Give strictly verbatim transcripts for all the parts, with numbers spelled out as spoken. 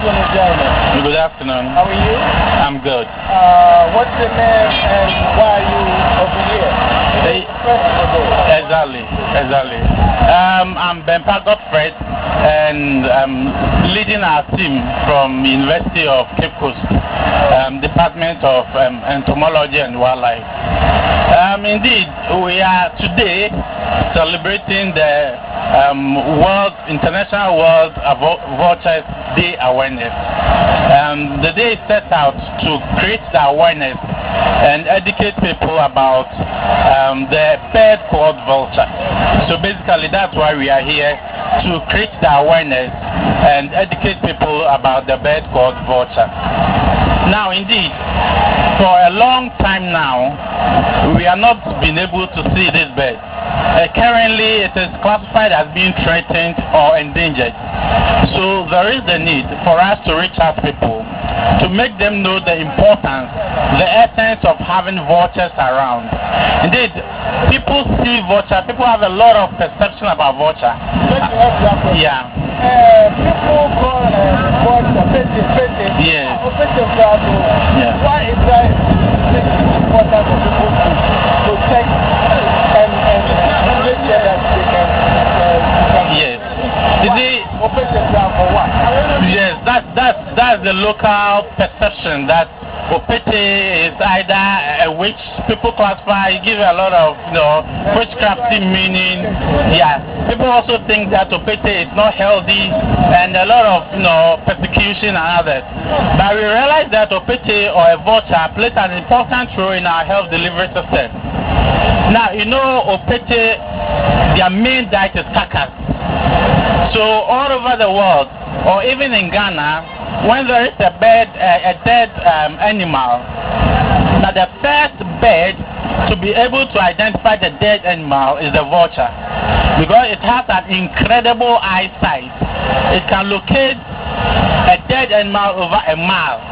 Good afternoon. How are you? I'm good. Uh, what's your name and why are you over here? Hey, exactly, exactly. Um, I'm Bempa Godfred and I'm leading our team from University of Cape Coast, um, Department of um, Entomology and Wildlife. Um, indeed, we are today celebrating the um, World International World Vultures Day Awareness. Um, the day is set out to create the awareness and educate people about um, the bird called vulture. So basically that's why we are here, to create the awareness and educate people about the bird called vulture. Now indeed, for a long time now, we are not been able to see this bird. Uh, currently it is classified as being threatened or endangered. So there is the need for us to reach out to people, to make them know the importance, the essence of having vultures around. Indeed, people see vulture, people have a lot of perception about vulture. Uh, yeah. Uh, people call uh, vulture petting, petting. Yes. Oh, petting bravo. Yeah. Why is that important for people to protect and, and make sure that they can, uh, yes. Is it, for what? yes, that's that's that's the local perception that Opete is either a witch. People classify, give a lot of, you know, witchcrafty meaning. Yeah, people also think that Opete is not healthy and a lot of, you know, persecution and others. But we realize that Opete or a vulture plays an important role in our health delivery system. Now, you know, Opete, their main diet is carcass. So all over the world, or even in Ghana, when there is a bird, a, a dead um, animal, now the first bird to be able to identify the dead animal is the vulture, because it has an incredible eyesight. It can locate a dead animal over a mile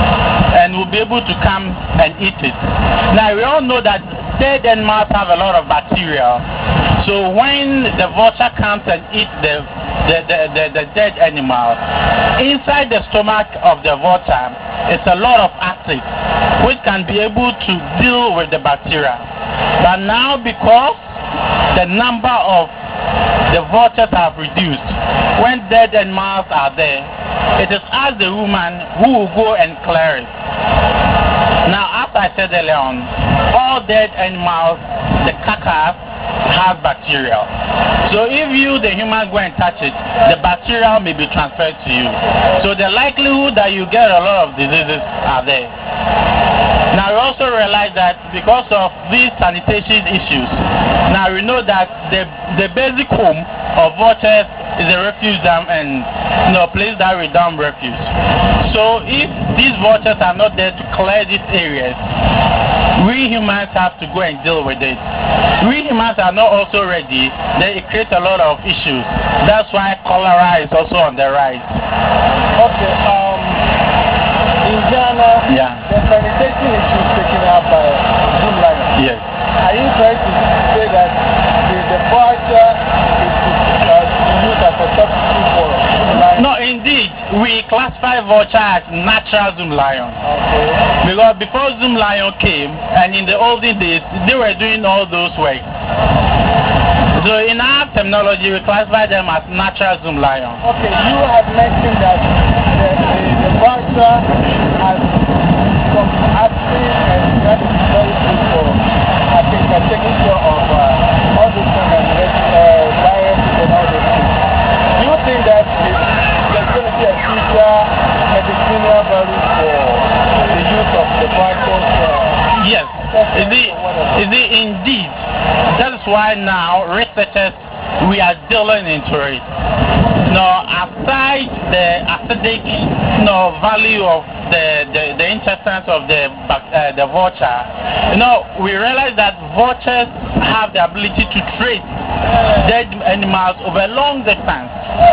and will be able to come and eat it. Now we all know that dead animals have a lot of bacteria. So when the vulture comes and eats the the, the, the, the dead animal, inside the stomach of the vulture is a lot of acid which can be able to deal with the bacteria. But now, because the number of the vultures have reduced, when dead animals are there, it is as the woman who will go and clear it. Now, as I said earlier on, all dead animals, the carcass has bacteria. So if you, the human, go and touch it, the bacteria may be transferred to you. So the likelihood that you get a lot of diseases are there. Now we also realize that because of these sanitation issues, now we know that the, the basic home of vultures is a refuge dam and, you know, place that we dump refuse. So if these vultures are not there to clear these areas, we humans have to go and deal with it. We humans are not also ready, then it creates a lot of issues. That's why cholera is also on the rise. Okay, um, in Ghana, yeah. the sanitation issues taken up by Zoomlion. Yes. Are you trying to say that the, the vulture is uh, used as a substitute for Zoomlion? No, indeed, we classify vulture as natural Zoomlion. Okay. Because before Zoomlion came, and in the olden days, they were doing all those works. So in our terminology, we classify them as natural Zoomlion. Okay, you have mentioned that the, the, the vulture has some acid and that is very good for, I think, uh, taking care of uh, all those things and uh, viruses and all those things. Do you think that it, there's going to be a future medicinal value for the use of the vultures? Uh, yes, is it, is it indeed? That is why now researchers, we are dealing into it. Now, aside the acidic, you know, value of the, the, the intestines of the, uh, the vulture, you know, we realize that vultures have the ability to trace dead animals over a long distance.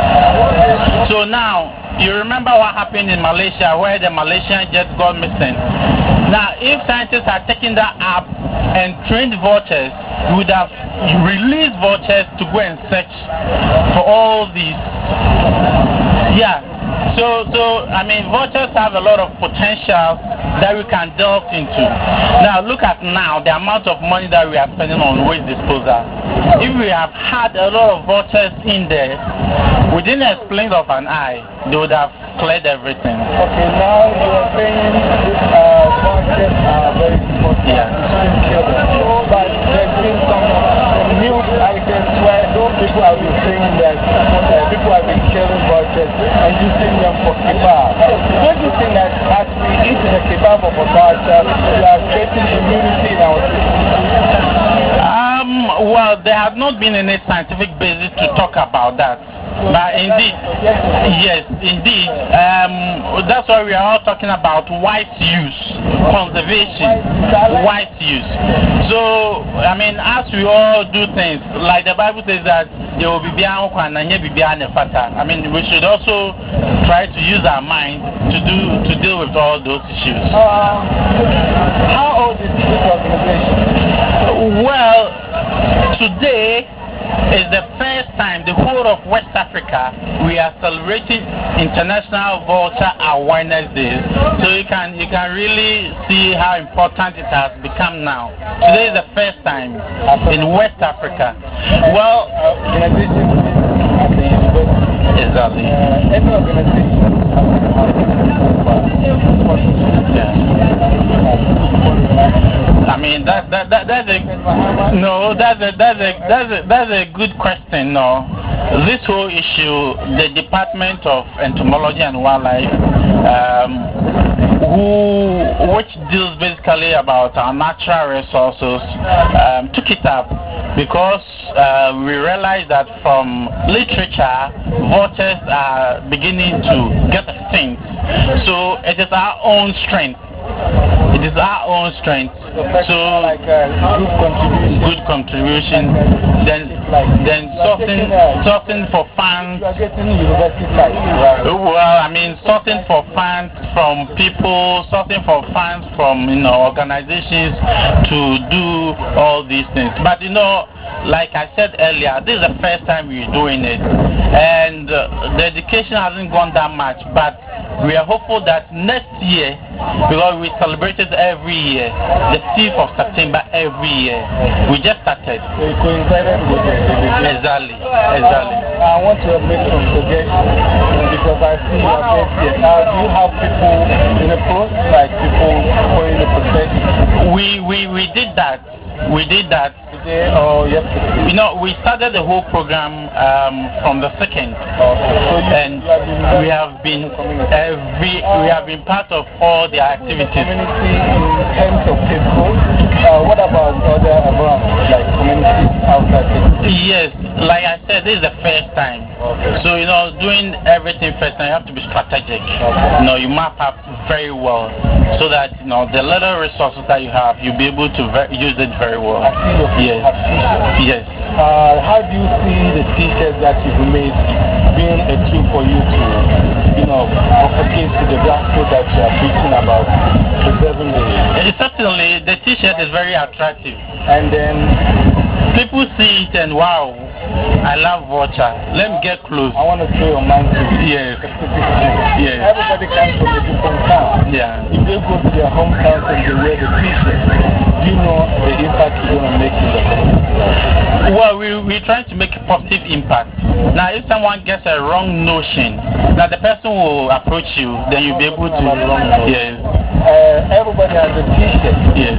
So now, you remember what happened in Malaysia, where the Malaysian jet got missing. Now, if scientists had taken that up and trained vultures, we would have released vultures to go and search for all these. Yeah. So, so I mean, vultures have a lot of potential that we can delve into. Now, look at now the amount of money that we are spending on waste disposal. If we have had a lot of vultures in there, within a blink of an eye, they would have cleared everything. Okay, now you are saying these uh, vultures are very important. Yeah. You shouldn't kill them. But there's been some, some news items where those people have been saying that uh, people have been killing vultures and using them for kebab. Don't you think that as we eat the kebab of a vulture, we are creating immunity in our system? Um, well, there has not been any scientific basis to talk about that. But indeed, yes, indeed, um, that's why we are all talking about wise use, conservation, wise use. So, I mean, as we all do things, like the Bible says that there will be I mean, we should also try to use our mind to do to deal with all those issues. Uh, how old is this organization? Well, today is the first time the whole of West Africa we are celebrating International Vulture Awareness Day. So you can you can really see how important it has become now. Today is the first time in West Africa. Well, uh, organization at the university. Exactly. Uh, any organization. I mean that that, that that's a no that's a that's a that's a that's a good question. No, this whole issue, the Department of Entomology and Wildlife, um, who which deals basically about our natural resources, um, took it up because uh, we realized that from literature, vultures are beginning to get extinct. So it is our own strength. It is our own strength. So like a good contribution. Good contribution. Then then sourcing sourcing for funds. You are getting university sites, right? Well, I mean sourcing for funds from people, sourcing for funds from you know organizations to do all these things. But you know, like I said earlier, this is the first time we're doing it, and uh, the education hasn't gone that much. But we are hopeful that next year, because we celebrate it every year, the fifth of September every year. We just started. So you coincided with the, the Exactly, exactly. I want to make some suggestions because I see your face here. Now, do you have people in the post, like people following the procession? We, we, we did that. We did that. Today or yesterday? You know, we started the whole program um, from the second. Okay. So you, and you we have been every we have been part of all the activities. Community in terms of people. Uh, what about other environments like communities outside people? Yes, like I said, this is the first time. Okay. So you know, doing everything first time, you have to be strategic. Okay. You know, you map out very well so that you know the little resources that you have, you'll be able to use it very well. I see your people yes. have t-shirts. Yes. Uh, how do you see the t-shirts that you've made being a tool for you to, you know, propagate to the gospel that you are preaching about preserving the... Uh, certainly, the t-shirt is very attractive. And then... people see it and wow, I love vulture. Let me get close. I want to throw your mind to yes. specific thing. Yes. Everybody comes from a different town. Yeah. If they go to their hometowns and they wear the t-shirt, do you know the impact you're going to make in the community? Well, we, we're trying to make a positive impact. Now, if someone gets a wrong notion, now the person will approach you, then you'll be able to... Yes. Uh, everybody has a t-shirt. Yes.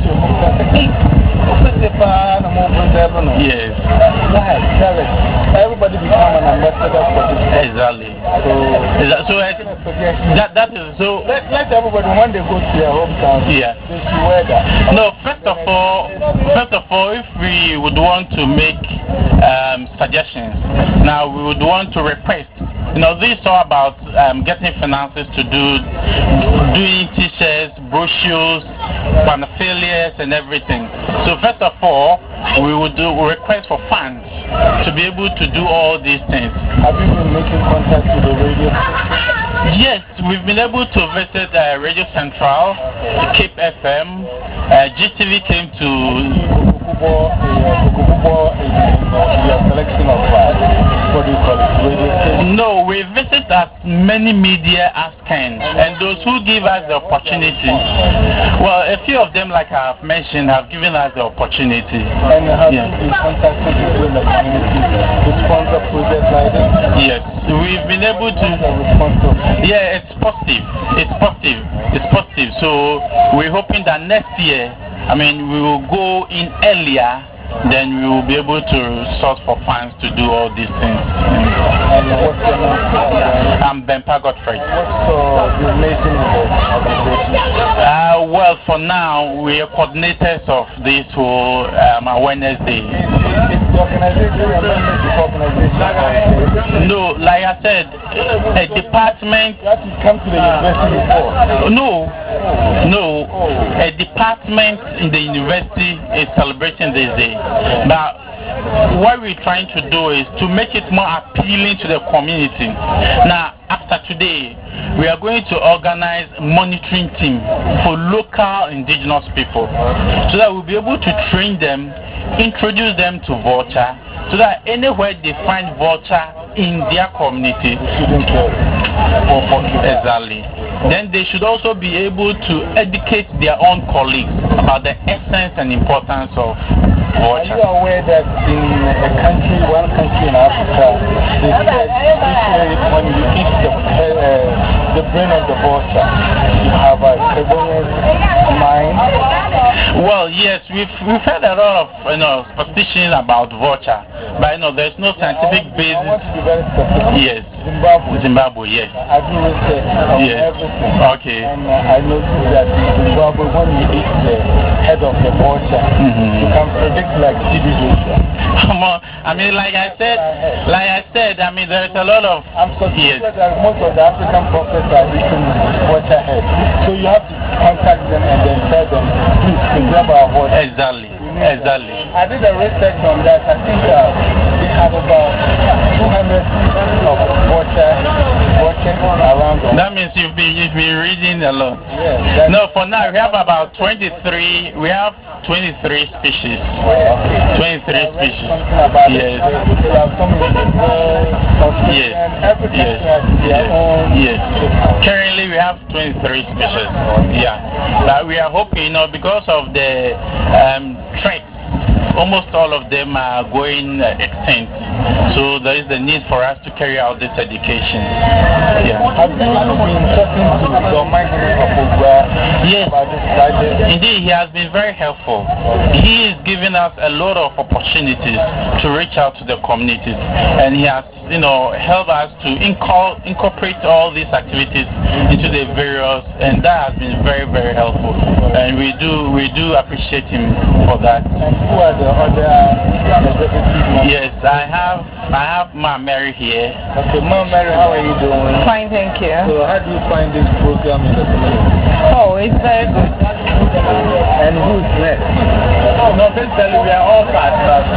Yes. Why? Tell us. Everybody become an ambassador for this. Exactly. So, exactly. So uh, that, that is so... Let, let everybody, when they go to their hometown, yeah. they should wear that. No, first of all, first of all, if we would want to make um, suggestions, now we would want to request. You know, this is all about um, getting finances to do, doing t-shirts, brochures, paraphernalia, and everything. So first of all, we would do request for funds to be able to do all these things. Have you been making contact with the radio station? Yes, we've been able to visit uh, Radio Central, Cape F M, uh, G T V came to... Your selection of what do you call it, radio station? No, we visit as many media as can, and those who give us the opportunity. Well, a few of them, like I've mentioned, have given us the opportunity. And have yeah. you been contacting people in the community to sponsor projects like this? Yes, we've been able to. Yeah, it's positive. It's positive. It's positive. So we're hoping that next year, I mean, we will go in earlier, then we will be able to source for funds to do all these things. And what's your name? I'm Bempa Godfrey. What's the relation with the organization? Uh, well, for now, we are coordinators of this whole um, Awareness Day. Is, is the organization a membership organization? No, like I said, a department. You have to come to the university before. No, no, a department in the university is celebrating this day. But what we're trying to do is to make it more appealing to the community. Now, after today, we are going to organize a monitoring team for local indigenous people so that we'll be able to train them, introduce them to vulture, so that anywhere they find vulture in their community, exactly, then they should also be able to educate their own colleagues about the essence and importance of vulture. Are you aware that in a country, one country in Africa, they said usually when you eat the, uh, the brain of the vulture, you have a erroneous mind? Well, yes, we've, we've heard a lot of you know, superstition about vulture, but you know, there's no scientific basis. I want to be very specific. Yes. Zimbabwe. Zimbabwe, yes. I do research on yes. everything. Okay. And uh, I noticed that in Zimbabwe, when you eat the head of the vulture, mm-hmm. you can predict like T B Joshua. I mean, like I said, like I said, I mean, there's a lot of. I'm suspicious yes. that most of the African prophets are eating vulture head. So you have to contact them and then tell them, please preserve our vulture. Exactly. Exactly. I did a research on that. I think uh, they have about two hundred of vulture vultures around them. That means you've been you've been reading a lot. Yes. No, for now we have about twenty-three. We have twenty-three species. Okay. twenty-three species. About yes. They have some yes. Every yes. has their yes. own. Yes. Currently we have twenty-three species. Yeah. But we are hoping, you know, because of the um, threats, almost all of them are going uh, extinct. So there is the need for us to carry out this education. Yeah. Have you been talking to Dorman yes. about this project? Indeed, he has been very helpful. He is giving us a lot of opportunities to reach out to the communities, and he has, you know, helped us to incor incorporate all these activities into the various, and that has been very, very helpful. And we do, we do appreciate him for that. And who are the other executives? Yes, I have, I have Ma Mary here. Okay, Ma Mary, how are you doing? Fine, thank you. So how do you find this program in the community? Oh, it's very good. And who's next? No, basically we are all partners.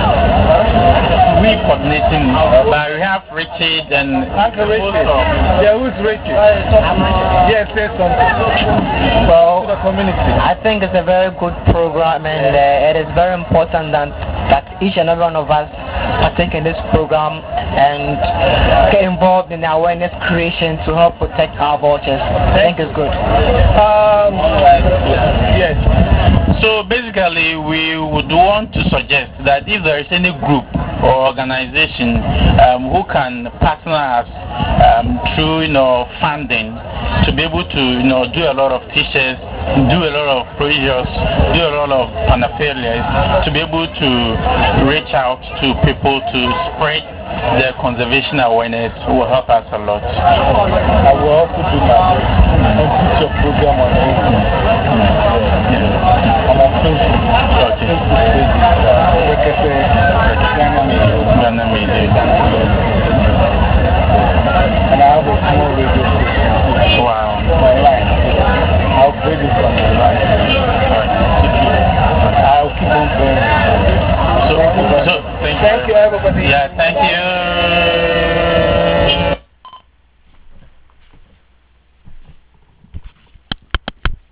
We coordinating, but we have Richard and Uncle Richard. Yeah, who's Richard? Yes, say something. Well, to the community. I think it's a very good program, and uh, it is very important that, that each and every one of us partake in this program and get involved in the awareness creation to help protect our vultures. I think it's good. Um, yes. So basically, we would want to suggest that if there is any group or organization um, who can partner us um, through, you know, funding to be able to, you know, do a lot of t-shirts, do a lot of projects, do a lot of paraphernalia, to be able to reach out to people to spread the conservation awareness will help us a lot. I will also do my best and put your program on Facebook. Yeah. On my Facebook. Okay. Facebook page is uh,